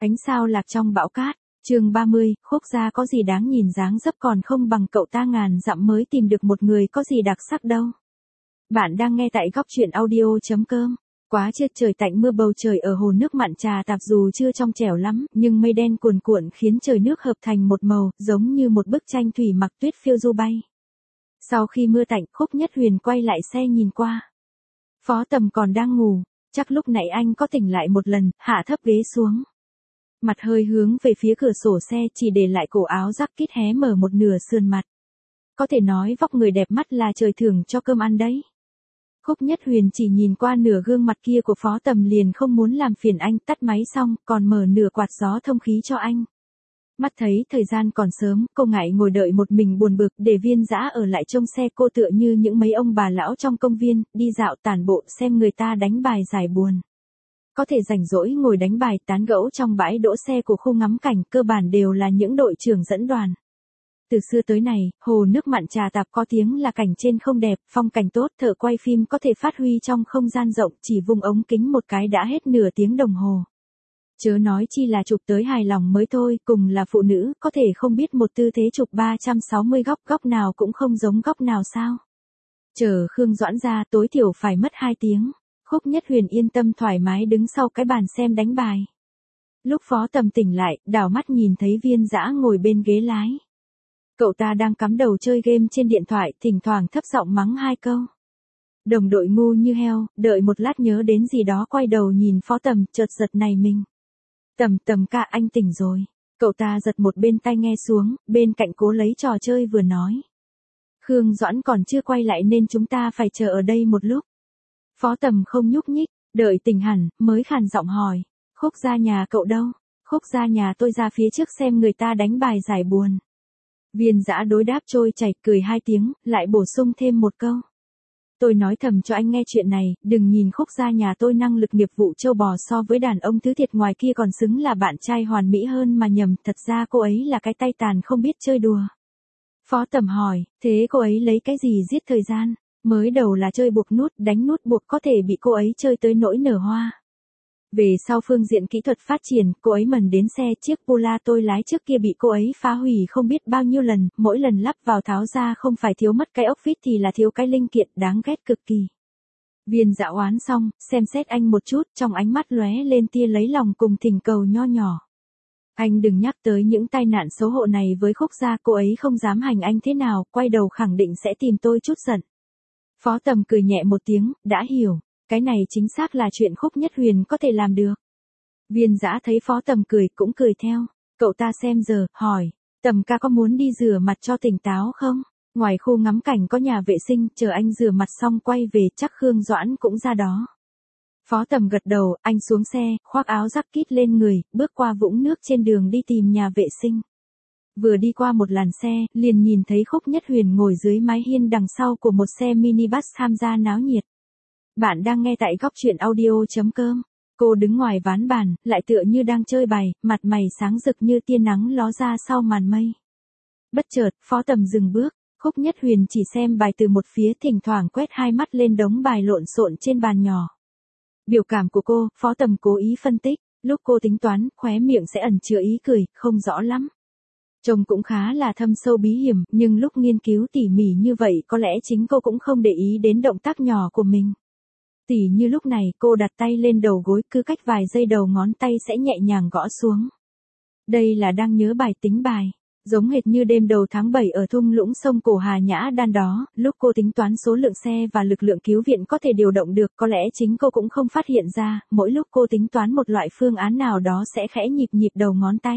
Ánh sao lạc trong bão cát, chương 30, Khúc Gia có gì đáng nhìn dáng dấp còn không bằng cậu ta ngàn dặm mới tìm được một người có gì đặc sắc đâu. Bạn đang nghe tại góc truyện audio.com. Quá trưa trời tạnh mưa bầu trời ở hồ nước mặn Trà Tạp dù chưa trong trẻo lắm, nhưng mây đen cuồn cuộn khiến trời nước hợp thành một màu, giống như một bức tranh thủy mặc tuyết phiêu du bay. Sau khi mưa tạnh, Khúc Nhất Huyền quay lại xe nhìn qua. Phó Tầm còn đang ngủ, chắc lúc nãy anh có tỉnh lại một lần, hạ thấp ghế xuống. Mặt hơi hướng về phía cửa sổ xe, chỉ để lại cổ áo jacket hé mở một nửa sườn mặt. Có thể nói vóc người đẹp mắt là trời thưởng cho cơm ăn đấy. Khúc Nhất Huyền chỉ nhìn qua nửa gương mặt kia của Phó Tầm liền không muốn làm phiền anh, tắt máy xong, còn mở nửa quạt gió thông khí cho anh. Mắt thấy thời gian còn sớm, cô ngại ngồi đợi một mình buồn bực, để Viên Dã ở lại trông xe cô tựa như những mấy ông bà lão trong công viên, đi dạo tản bộ xem người ta đánh bài giải buồn. Có thể rảnh rỗi ngồi đánh bài tán gẫu trong bãi đỗ xe của khu ngắm cảnh, cơ bản đều là những đội trưởng dẫn đoàn. Từ xưa tới nay, hồ nước mặn Trà Tạp có tiếng là cảnh trên không đẹp, phong cảnh tốt, thợ quay phim có thể phát huy trong không gian rộng, chỉ vung ống kính một cái đã hết nửa tiếng đồng hồ. Chớ nói chi là chụp tới hài lòng mới thôi, cùng là phụ nữ, có thể không biết một tư thế chụp 360 góc, góc nào cũng không giống góc nào sao. Chờ Khương Doãn ra tối thiểu phải mất 2 tiếng. Khúc Nhất Huyền yên tâm thoải mái đứng sau cái bàn xem đánh bài. Lúc Phó Tầm tỉnh lại, đảo mắt nhìn thấy Viên Dã ngồi bên ghế lái. Cậu ta đang cắm đầu chơi game trên điện thoại, thỉnh thoảng thấp giọng mắng 2 câu. Đồng đội ngu như heo, đợi một lát nhớ đến gì đó quay đầu nhìn Phó Tầm, chợt giật này mình. Tầm ca, anh tỉnh rồi. Cậu ta giật một bên tai nghe xuống, bên cạnh cố lấy trò chơi vừa nói. Khương Doãn còn chưa quay lại nên chúng ta phải chờ ở đây một lúc. Phó Tầm không nhúc nhích, đợi tỉnh hẳn, mới khàn giọng hỏi. Khúc Gia nhà cậu đâu? Khúc Gia nhà tôi ra phía trước xem người ta đánh bài giải buồn. Viên Dã đối đáp trôi chảy, cười 2 tiếng, lại bổ sung thêm một câu. Tôi nói thầm cho anh nghe chuyện này, đừng nhìn Khúc Gia nhà tôi năng lực nghiệp vụ châu bò so với đàn ông thứ thiệt ngoài kia còn xứng là bạn trai hoàn mỹ hơn mà nhầm, thật ra cô ấy là cái tay tàn không biết chơi đùa. Phó Tầm hỏi, thế cô ấy lấy cái gì giết thời gian? Mới đầu là chơi buộc nút, đánh nút buộc có thể bị cô ấy chơi tới nỗi nở hoa. Về sau phương diện kỹ thuật phát triển, cô ấy mần đến xe chiếc Pula tôi lái trước kia bị cô ấy phá hủy không biết bao nhiêu lần, mỗi lần lắp vào tháo ra không phải thiếu mất cái ốc vít thì là thiếu cái linh kiện, đáng ghét cực kỳ. Viên Dã oán xong, xem xét anh một chút, trong ánh mắt lóe lên tia lấy lòng cùng thỉnh cầu nho nhỏ. Anh đừng nhắc tới những tai nạn xấu hổ này với Khúc Gia, cô ấy không dám hành anh thế nào, quay đầu khẳng định sẽ tìm tôi chút giận. Phó Tầm cười nhẹ một tiếng, đã hiểu, cái này chính xác là chuyện Khúc Nhất Huyền có thể làm được. Viên Dã thấy Phó Tầm cười cũng cười theo, cậu ta xem giờ, hỏi, Tầm ca có muốn đi rửa mặt cho tỉnh táo không? Ngoài khu ngắm cảnh có nhà vệ sinh, chờ anh rửa mặt xong quay về chắc Khương Doãn cũng ra đó. Phó Tầm gật đầu, anh xuống xe, khoác áo jacket lên người, bước qua vũng nước trên đường đi tìm nhà vệ sinh. Vừa đi qua một làn xe, liền nhìn thấy Khúc Nhất Huyền ngồi dưới mái hiên đằng sau của một xe minibus tham gia náo nhiệt. Bạn đang nghe tại góc truyện audio.com. Cô đứng ngoài ván bàn, lại tựa như đang chơi bài, mặt mày sáng rực như tia nắng ló ra sau màn mây. Bất chợt, Phó Tầm dừng bước, Khúc Nhất Huyền chỉ xem bài từ một phía, thỉnh thoảng quét 2 mắt lên đống bài lộn xộn trên bàn nhỏ. Biểu cảm của cô, Phó Tầm cố ý phân tích, lúc cô tính toán, khóe miệng sẽ ẩn chứa ý cười, không rõ lắm. Trông cũng khá là thâm sâu bí hiểm, nhưng lúc nghiên cứu tỉ mỉ như vậy có lẽ chính cô cũng không để ý đến động tác nhỏ của mình. Tỉ như lúc này cô đặt tay lên đầu gối, cứ cách vài giây đầu ngón tay sẽ nhẹ nhàng gõ xuống. Đây là đang nhớ bài tính bài. Giống hệt như đêm đầu tháng 7 ở thung lũng sông Cổ Hà Nhã Đan đó, lúc cô tính toán số lượng xe và lực lượng cứu viện có thể điều động được, có lẽ chính cô cũng không phát hiện ra, mỗi lúc cô tính toán một loại phương án nào đó sẽ khẽ nhịp nhịp đầu ngón tay.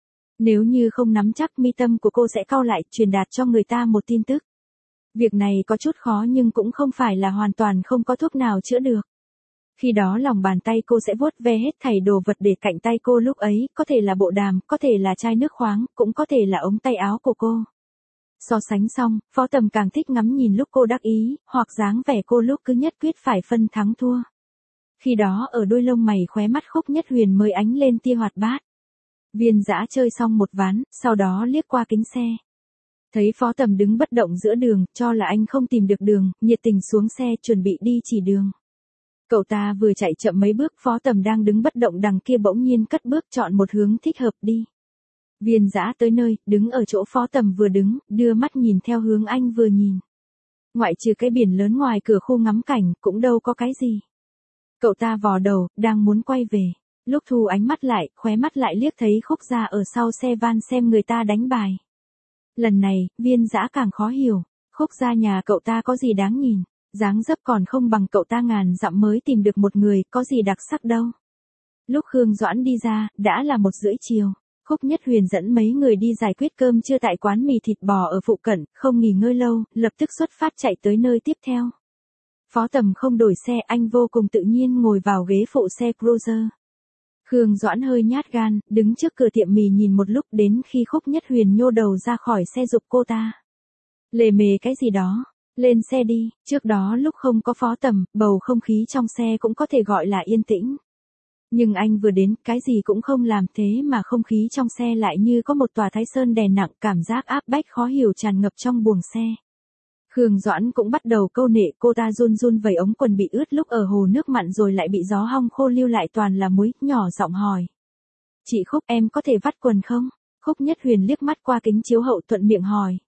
Nếu như không nắm chắc, mi tâm của cô sẽ cau lại, truyền đạt cho người ta một tin tức. Việc này có chút khó nhưng cũng không phải là hoàn toàn không có thuốc nào chữa được. Khi đó lòng bàn tay cô sẽ vuốt ve hết thảy đồ vật để cạnh tay cô lúc ấy, có thể là bộ đàm, có thể là chai nước khoáng, cũng có thể là ống tay áo của cô. So sánh xong, Phó Tầm càng thích ngắm nhìn lúc cô đắc ý, hoặc dáng vẻ cô lúc cứ nhất quyết phải phân thắng thua. Khi đó ở đôi lông mày khóe mắt Khúc Nhất Huyền mới ánh lên tia hoạt bát. Viên Dã chơi xong một ván, sau đó liếc qua kính xe. Thấy Phó Tầm đứng bất động giữa đường, cho là anh không tìm được đường, nhiệt tình xuống xe chuẩn bị đi chỉ đường. Cậu ta vừa chạy chậm mấy bước, Phó Tầm đang đứng bất động đằng kia bỗng nhiên cất bước chọn một hướng thích hợp đi. Viên Dã tới nơi, đứng ở chỗ Phó Tầm vừa đứng, đưa mắt nhìn theo hướng anh vừa nhìn. Ngoại trừ cái biển lớn ngoài cửa khu ngắm cảnh, cũng đâu có cái gì. Cậu ta vò đầu, đang muốn quay về. Lúc thu ánh mắt lại, khóe mắt lại liếc thấy Khúc Gia ở sau xe van xem người ta đánh bài. Lần này, Viên Dã càng khó hiểu. Khúc Gia nhà cậu ta có gì đáng nhìn. Dáng dấp còn không bằng cậu ta ngàn dặm mới tìm được một người, có gì đặc sắc đâu. Lúc Khương Doãn đi ra, đã là 1:30 chiều. Khúc Nhất Huyền dẫn mấy người đi giải quyết cơm trưa tại quán mì thịt bò ở phụ cận, không nghỉ ngơi lâu, lập tức xuất phát chạy tới nơi tiếp theo. Phó Tầm không đổi xe, anh vô cùng tự nhiên ngồi vào ghế phụ xe Cruiser. Khương Doãn hơi nhát gan, đứng trước cửa tiệm mì nhìn một lúc đến khi Khúc Nhất Huyền nhô đầu ra khỏi xe giục cô ta. Lề mề cái gì đó, lên xe đi, trước đó lúc không có Phó Tầm, bầu không khí trong xe cũng có thể gọi là yên tĩnh. Nhưng anh vừa đến, cái gì cũng không làm thế mà không khí trong xe lại như có một tòa Thái Sơn đè nặng, cảm giác áp bách khó hiểu tràn ngập trong buồng xe. Khương Doãn cũng bắt đầu câu nệ, cô ta run run vẩy ống quần bị ướt lúc ở hồ nước mặn rồi lại bị gió hong khô lưu lại toàn là muối, nhỏ giọng hỏi. Chị Khúc, em có thể vắt quần không? Khúc Nhất Huyền liếc mắt qua kính chiếu hậu thuận miệng hỏi.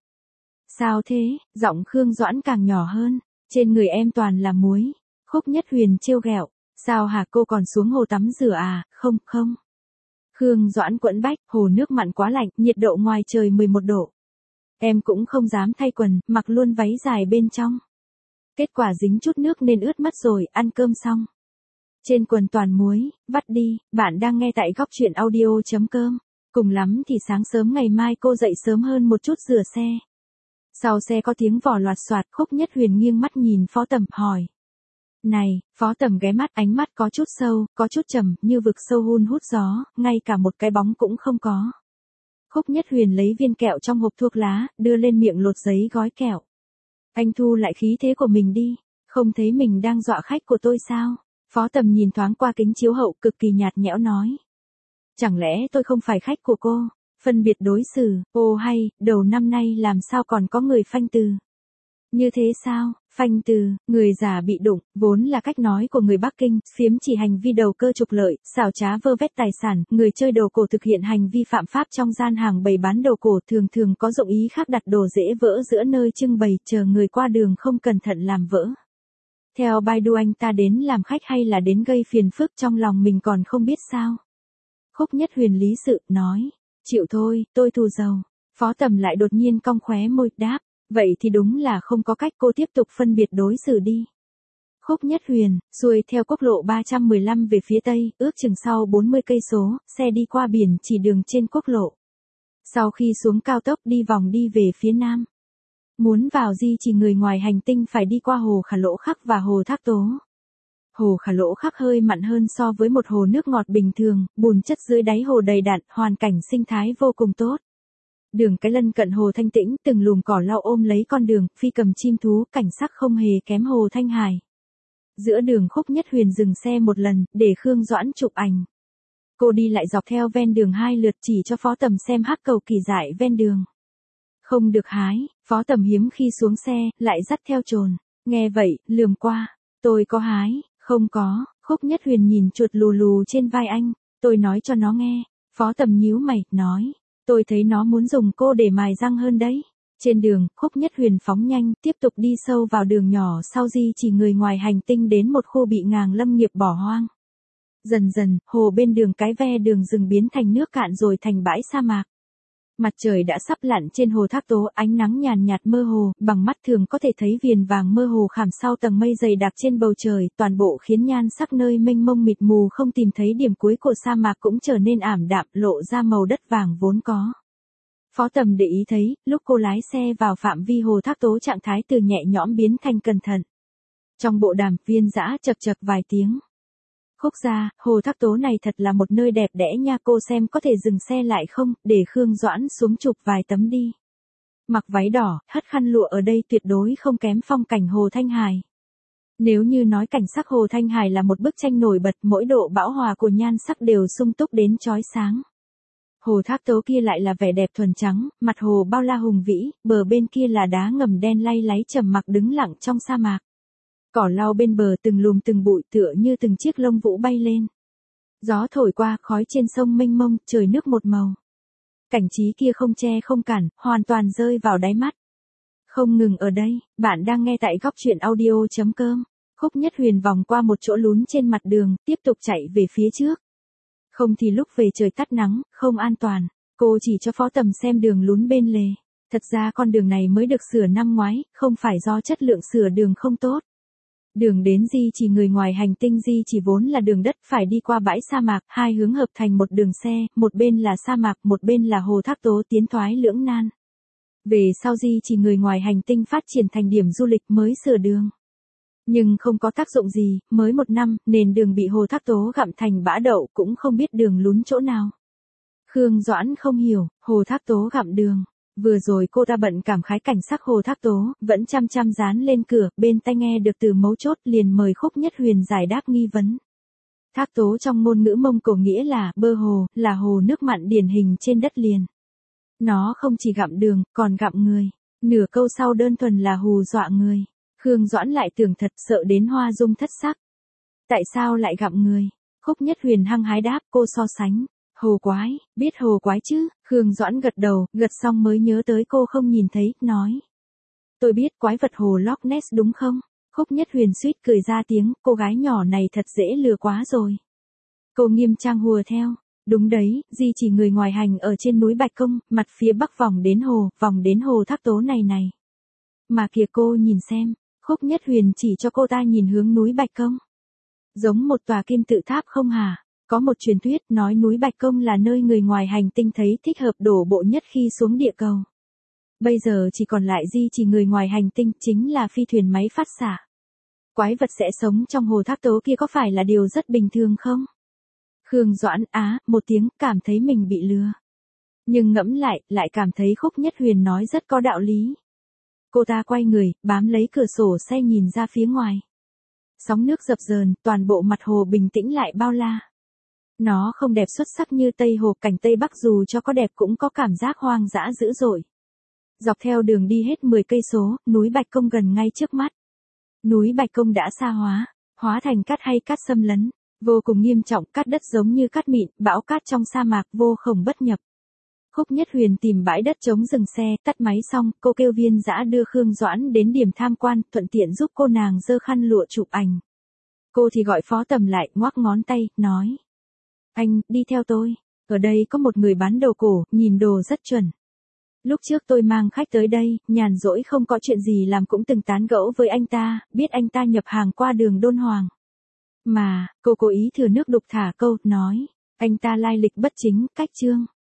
Sao thế? Giọng Khương Doãn càng nhỏ hơn. Trên người em toàn là muối. Khúc Nhất Huyền trêu ghẹo. Sao hả, cô còn xuống hồ tắm rửa à? Không, không. Khương Doãn quẫn bách, hồ nước mặn quá lạnh, nhiệt độ ngoài trời 11 độ. Em cũng không dám thay quần, mặc luôn váy dài bên trong. Kết quả dính chút nước nên ướt mất rồi, ăn cơm xong. Trên quần toàn muối, vắt đi, bạn đang nghe tại góc truyện audio.com. Cùng lắm thì sáng sớm ngày mai cô dậy sớm hơn một chút rửa xe. Sau xe có tiếng vò loạt soạt, Khúc Nhất Huyền nghiêng mắt nhìn Phó Tầm hỏi. Này, Phó Tầm ghé mắt, ánh mắt có chút sâu, có chút trầm, như vực sâu hun hút gió, ngay cả một cái bóng cũng không có. Khúc Nhất Huyền lấy viên kẹo trong hộp thuốc lá, đưa lên miệng lột giấy gói kẹo. Anh thu lại khí thế của mình đi, không thấy mình đang dọa khách của tôi sao? Phó Tầm nhìn thoáng qua kính chiếu hậu cực kỳ nhạt nhẽo nói. Chẳng lẽ tôi không phải khách của cô? Phân biệt đối xử, ô hay, đầu năm nay làm sao còn có người phanh từ? Như thế sao? Phanh từ, người già bị đụng, vốn là cách nói của người Bắc Kinh, phiếm chỉ hành vi đầu cơ trục lợi, xảo trá vơ vét tài sản, người chơi đồ cổ thực hiện hành vi phạm pháp trong gian hàng bày bán đồ cổ thường thường có dụng ý khác đặt đồ dễ vỡ giữa nơi trưng bày, chờ người qua đường không cẩn thận làm vỡ. Theo Baidu anh ta đến làm khách hay là đến gây phiền phức trong lòng mình còn không biết sao? Khúc Nhất Huyền lý sự, nói, chịu thôi, tôi thù giàu. Phó Tầm lại đột nhiên cong khóe môi, đáp. Vậy thì đúng là không có cách, cô tiếp tục phân biệt đối xử đi. Khúc Nhất Huyền, xuôi theo quốc lộ 315 về phía tây, ước chừng sau 40 cây số, xe đi qua biển chỉ đường trên quốc lộ. Sau khi xuống cao tốc đi vòng đi về phía nam. Muốn vào di chỉ người ngoài hành tinh phải đi qua hồ Khả Lỗ Khắc và hồ Thác Tố. Hồ Khả Lỗ Khắc hơi mặn hơn so với một hồ nước ngọt bình thường, bùn chất dưới đáy hồ đầy đặn, hoàn cảnh sinh thái vô cùng tốt. Đường cái lân cận hồ Thanh Tĩnh, từng lùm cỏ lau ôm lấy con đường, phi cầm chim thú, cảnh sắc không hề kém hồ Thanh Hải. Giữa đường Khúc Nhất Huyền dừng xe một lần, để Khương Doãn chụp ảnh. Cô đi lại dọc theo ven đường 2 lượt chỉ cho Phó Tầm xem hắc cầu kỳ dại ven đường. Không được hái, Phó Tầm hiếm khi xuống xe, lại dắt theo chồn. Nghe vậy, lườm qua. Tôi có hái, không có. Khúc Nhất Huyền nhìn chuột lù lù trên vai anh. Tôi nói cho nó nghe. Phó Tầm nhíu mày, nói. Tôi thấy nó muốn dùng cô để mài răng hơn đấy. Trên đường, Khúc Nhất Huyền phóng nhanh, tiếp tục đi sâu vào đường nhỏ sau di chỉ người ngoài hành tinh đến một khu bị ngàng lâm nghiệp bỏ hoang. Dần dần, hồ bên đường cái ve đường rừng biến thành nước cạn rồi thành bãi sa mạc. Mặt trời đã sắp lặn trên hồ Thác Tố, ánh nắng nhàn nhạt mơ hồ, bằng mắt thường có thể thấy viền vàng mơ hồ khảm sau tầng mây dày đặc trên bầu trời, toàn bộ khiến nhan sắc nơi mênh mông mịt mù không tìm thấy điểm cuối của sa mạc cũng trở nên ảm đạm, lộ ra màu đất vàng vốn có. Phó Tầm để ý thấy, lúc cô lái xe vào phạm vi hồ Thác Tố trạng thái từ nhẹ nhõm biến thành cẩn thận. Trong bộ đàm, Viên Dã chậc chậc vài tiếng. Khúc gia, hồ Thác Tố này thật là một nơi đẹp đẽ nha, cô xem có thể dừng xe lại không, để Khương Doãn xuống chụp vài tấm đi. Mặc váy đỏ, hất khăn lụa ở đây tuyệt đối không kém phong cảnh hồ Thanh Hải. Nếu như nói cảnh sắc hồ Thanh Hải là một bức tranh nổi bật, mỗi độ bão hòa của nhan sắc đều sung túc đến chói sáng. Hồ Thác Tố kia lại là vẻ đẹp thuần trắng, mặt hồ bao la hùng vĩ, bờ bên kia là đá ngầm đen lay láy trầm mặc đứng lặng trong sa mạc. Cỏ lau bên bờ từng lùm từng bụi tựa như từng chiếc lông vũ bay lên. Gió thổi qua khói trên sông mênh mông, trời nước một màu. Cảnh trí kia không che không cản, hoàn toàn rơi vào đáy mắt. Không ngừng ở đây, bạn đang nghe tại góc truyện audio.com. Khúc Nhất Huyền vòng qua một chỗ lún trên mặt đường, tiếp tục chạy về phía trước. Không thì lúc về trời tắt nắng, không an toàn. Cô chỉ cho Phó Tầm xem đường lún bên lề. Thật ra con đường này mới được sửa năm ngoái, không phải do chất lượng sửa đường không tốt. Đường đến Di Chỉ người ngoài hành tinh Di Chỉ vốn là đường đất phải đi qua bãi sa mạc, hai hướng hợp thành một đường xe, một bên là sa mạc, một bên là hồ thác tố tiến thoái lưỡng nan. Về sau Di Chỉ người ngoài hành tinh phát triển thành điểm du lịch mới sửa đường. Nhưng không có tác dụng gì, mới một năm, nền đường bị hồ thác tố gặm thành bã đậu cũng không biết đường lún chỗ nào. Khương Doãn không hiểu, hồ thác tố gặm đường. Vừa rồi cô ta bận cảm khái cảnh sắc hồ thác tố, vẫn chăm chăm dán lên cửa, bên tai nghe được từ mấu chốt liền mời Khúc Nhất Huyền giải đáp nghi vấn. Thác tố trong ngôn ngữ Mông Cổ nghĩa là bơ hồ, là hồ nước mặn điển hình trên đất liền. Nó không chỉ gặm đường, còn gặm người. Nửa câu sau đơn thuần là hù dọa người. Khương Doãn lại tưởng thật, sợ đến hoa dung thất sắc. Tại sao lại gặm người? Khúc Nhất Huyền hăng hái đáp, cô so sánh. Hồ quái, biết hồ quái chứ? Khương Doãn gật đầu, gật xong mới nhớ tới cô không nhìn thấy, nói. Tôi biết quái vật hồ Loch Ness đúng không? Khúc Nhất Huyền suýt cười ra tiếng, cô gái nhỏ này thật dễ lừa quá rồi. Cô nghiêm trang hùa theo. Đúng đấy, Di Chỉ người ngoài hành ở trên núi Bạch Công, mặt phía bắc vòng đến hồ thác tố này. Mà kìa cô nhìn xem, Khúc Nhất Huyền chỉ cho cô ta nhìn hướng núi Bạch Công. Giống một tòa kim tự tháp không hả? Có một truyền thuyết nói núi Bạch Công là nơi người ngoài hành tinh thấy thích hợp đổ bộ nhất khi xuống địa cầu. Bây giờ chỉ còn lại Di Chỉ người ngoài hành tinh chính là phi thuyền máy phát xạ. Quái vật sẽ sống trong hồ thác tố kia có phải là điều rất bình thường không? Khương Doãn một tiếng cảm thấy mình bị lừa. Nhưng ngẫm lại cảm thấy Khúc Nhất Huyền nói rất có đạo lý. Cô ta quay người, bám lấy cửa sổ xe nhìn ra phía ngoài. Sóng nước dập dờn, toàn bộ mặt hồ bình tĩnh lại bao la. Nó không đẹp xuất sắc như Tây Hồ, cảnh Tây Bắc dù cho có đẹp cũng có cảm giác hoang dã dữ dội. Dọc theo đường đi hết 10 cây số, núi Bạch Công gần ngay trước mắt. Núi Bạch Công đã sa hóa thành cát hay cát xâm lấn, vô cùng nghiêm trọng, cát đất giống như cát mịn, bão cát trong sa mạc vô khổng bất nhập. Khúc Nhất Huyền tìm bãi đất trống dừng xe, tắt máy xong, cô kêu Viên Dã đưa Khương Doãn đến điểm tham quan, thuận tiện giúp cô nàng giơ khăn lụa chụp ảnh. Cô thì gọi Phó Tầm lại, ngoắc ngón tay, nói. Anh, đi theo tôi. Ở đây có một người bán đồ cổ, nhìn đồ rất chuẩn. Lúc trước tôi mang khách tới đây, nhàn rỗi không có chuyện gì làm cũng từng tán gẫu với anh ta, biết anh ta nhập hàng qua đường Đôn Hoàng. Mà, cô cố ý thừa nước đục thả câu, nói. Anh ta lai lịch bất chính, cách chương.